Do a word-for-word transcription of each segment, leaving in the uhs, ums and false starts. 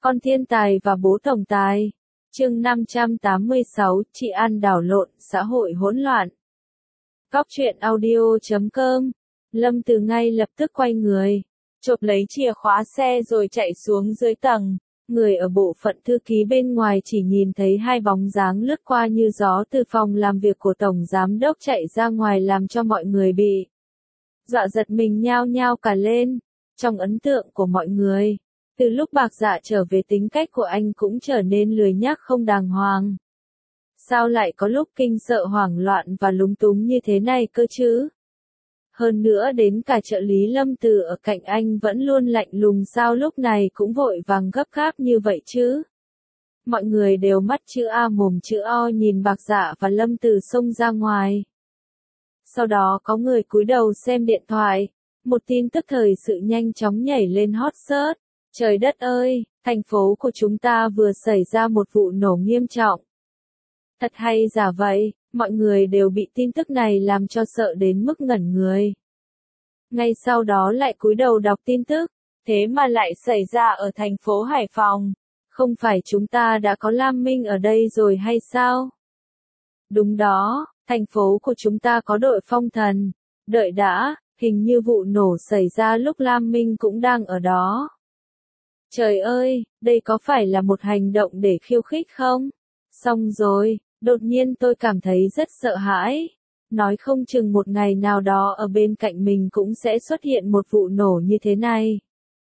Con thiên tài và bố tổng tài. Chương năm trăm tám mươi sáu, chị ăn đảo lộn, xã hội hỗn loạn. Góc truyện audio chấm com. Lâm Từ ngay lập tức quay người, chộp lấy chìa khóa xe rồi chạy xuống dưới tầng. Người ở bộ phận thư ký bên ngoài chỉ nhìn thấy hai bóng dáng lướt qua như gió từ phòng làm việc của tổng giám đốc chạy ra ngoài, làm cho mọi người bị dọa giật mình nhao nhao cả lên. Trong ấn tượng của mọi người, từ lúc Bạc Dạ trở về, tính cách của anh cũng trở nên lười nhác không đàng hoàng. Sao lại có lúc kinh sợ, hoảng loạn và lúng túng như thế này cơ chứ? Hơn nữa đến cả trợ lý Lâm Từ ở cạnh anh vẫn luôn lạnh lùng, sao lúc này cũng vội vàng gấp gáp như vậy chứ? Mọi người đều mắt chữ A mồm chữ O nhìn Bạc Dạ và Lâm Từ xông ra ngoài. Sau đó có người cúi đầu xem điện thoại, một tin tức thời sự nhanh chóng nhảy lên hot search. Trời đất ơi, thành phố của chúng ta vừa xảy ra một vụ nổ nghiêm trọng. Thật hay giả vậy, mọi người đều bị tin tức này làm cho sợ đến mức ngẩn người. Ngay sau đó lại cúi đầu đọc tin tức, thế mà lại xảy ra ở thành phố Hải Phòng. Không phải chúng ta đã có Lam Minh ở đây rồi hay sao? Đúng đó, thành phố của chúng ta có đội phong thần. Đợi đã, hình như vụ nổ xảy ra lúc Lam Minh cũng đang ở đó. Trời ơi, đây có phải là một hành động để khiêu khích không? Xong rồi, đột nhiên tôi cảm thấy rất sợ hãi. Nói không chừng một ngày nào đó ở bên cạnh mình cũng sẽ xuất hiện một vụ nổ như thế này.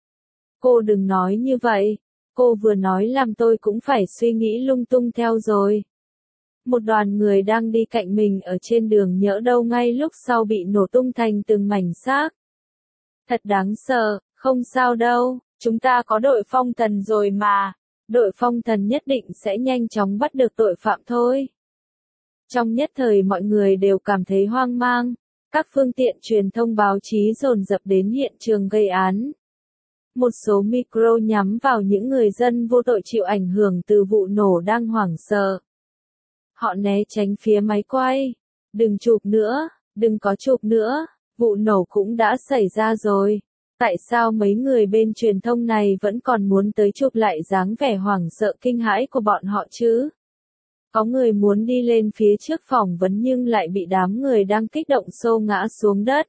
Cô đừng nói như vậy, cô vừa nói làm tôi cũng phải suy nghĩ lung tung theo rồi. Một đoàn người đang đi cạnh mình ở trên đường, nhỡ đâu ngay lúc sau bị nổ tung thành từng mảnh xác. Thật đáng sợ, không sao đâu. Chúng ta có đội phong thần rồi mà, đội phong thần nhất định sẽ nhanh chóng bắt được tội phạm thôi. Trong nhất thời mọi người đều cảm thấy hoang mang, các phương tiện truyền thông báo chí dồn dập đến hiện trường gây án. Một số micro nhắm vào những người dân vô tội chịu ảnh hưởng từ vụ nổ đang hoảng sợ. Họ né tránh phía máy quay, đừng chụp nữa, đừng có chụp nữa, vụ nổ cũng đã xảy ra rồi. Tại sao mấy người bên truyền thông này vẫn còn muốn tới chụp lại dáng vẻ hoảng sợ kinh hãi của bọn họ chứ? Có người muốn đi lên phía trước phỏng vấn nhưng lại bị đám người đang kích động xô ngã xuống đất.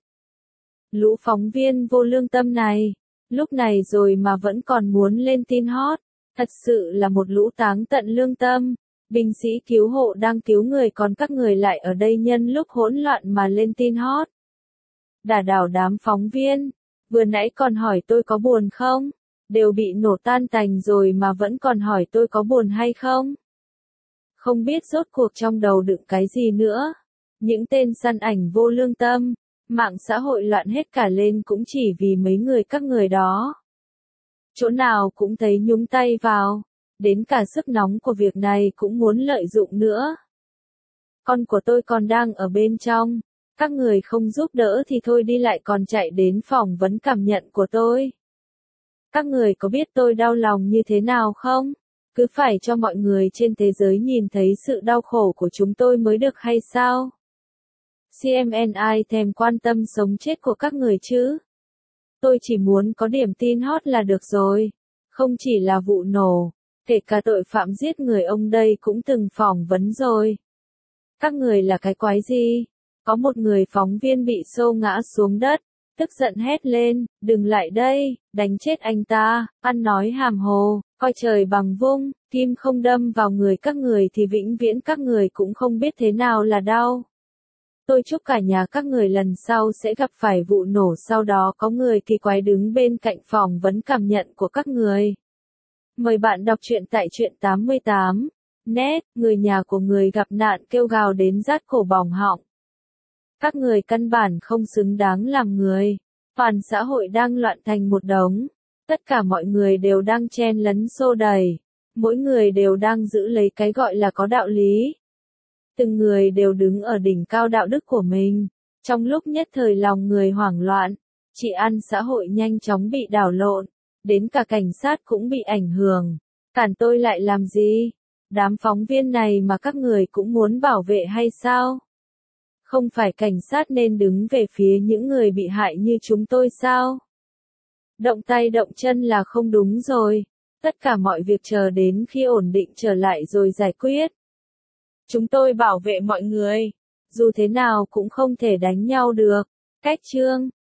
Lũ phóng viên vô lương tâm này, lúc này rồi mà vẫn còn muốn lên tin hot, thật sự là một lũ táng tận lương tâm. Binh sĩ cứu hộ đang cứu người còn các người lại ở đây nhân lúc hỗn loạn mà lên tin hot. Đả đảo đám phóng viên. Vừa nãy còn hỏi tôi có buồn không? Đều bị nổ tan tành rồi mà vẫn còn hỏi tôi có buồn hay không? Không biết rốt cuộc trong đầu đựng cái gì nữa. Những tên săn ảnh vô lương tâm, mạng xã hội loạn hết cả lên cũng chỉ vì mấy người các người đó. Chỗ nào cũng thấy nhúng tay vào, đến cả sức nóng của việc này cũng muốn lợi dụng nữa. Con của tôi còn đang ở bên trong. Các người không giúp đỡ thì thôi đi, lại còn chạy đến phỏng vấn cảm nhận của tôi. Các người có biết tôi đau lòng như thế nào không? Cứ phải cho mọi người trên thế giới nhìn thấy sự đau khổ của chúng tôi mới được hay sao? xê em en ai thèm quan tâm sống chết của các người chứ? Tôi chỉ muốn có điểm tin hot là được rồi. Không chỉ là vụ nổ, kể cả tội phạm giết người ông đây cũng từng phỏng vấn rồi. Các người là cái quái gì? Có một người phóng viên bị xô ngã xuống đất, tức giận hét lên, đừng lại đây, đánh chết anh ta, ăn nói hàm hồ, coi trời bằng vung, kim không đâm vào người các người thì vĩnh viễn các người cũng không biết thế nào là đau. Tôi chúc cả nhà các người lần sau sẽ gặp phải vụ nổ, sau đó có người kỳ quái đứng bên cạnh phỏng vấn cảm nhận của các người. Mời bạn đọc truyện tại truyện tám mươi tám. Net, người nhà của người gặp nạn kêu gào đến rát cổ bỏng họng. Các người căn bản không xứng đáng làm người. Toàn xã hội đang loạn thành một đống. Tất cả mọi người đều đang chen lấn xô đẩy. Mỗi người đều đang giữ lấy cái gọi là có đạo lý. Từng người đều đứng ở đỉnh cao đạo đức của mình. Trong lúc nhất thời lòng người hoảng loạn, trị an xã hội nhanh chóng bị đảo lộn. Đến cả cảnh sát cũng bị ảnh hưởng. Cản tôi lại làm gì? Đám phóng viên này mà các người cũng muốn bảo vệ hay sao? Không phải cảnh sát nên đứng về phía những người bị hại như chúng tôi sao? Động tay động chân là không đúng rồi. Tất cả mọi việc chờ đến khi ổn định trở lại rồi giải quyết. Chúng tôi bảo vệ mọi người. Dù thế nào cũng không thể đánh nhau được. Cách chương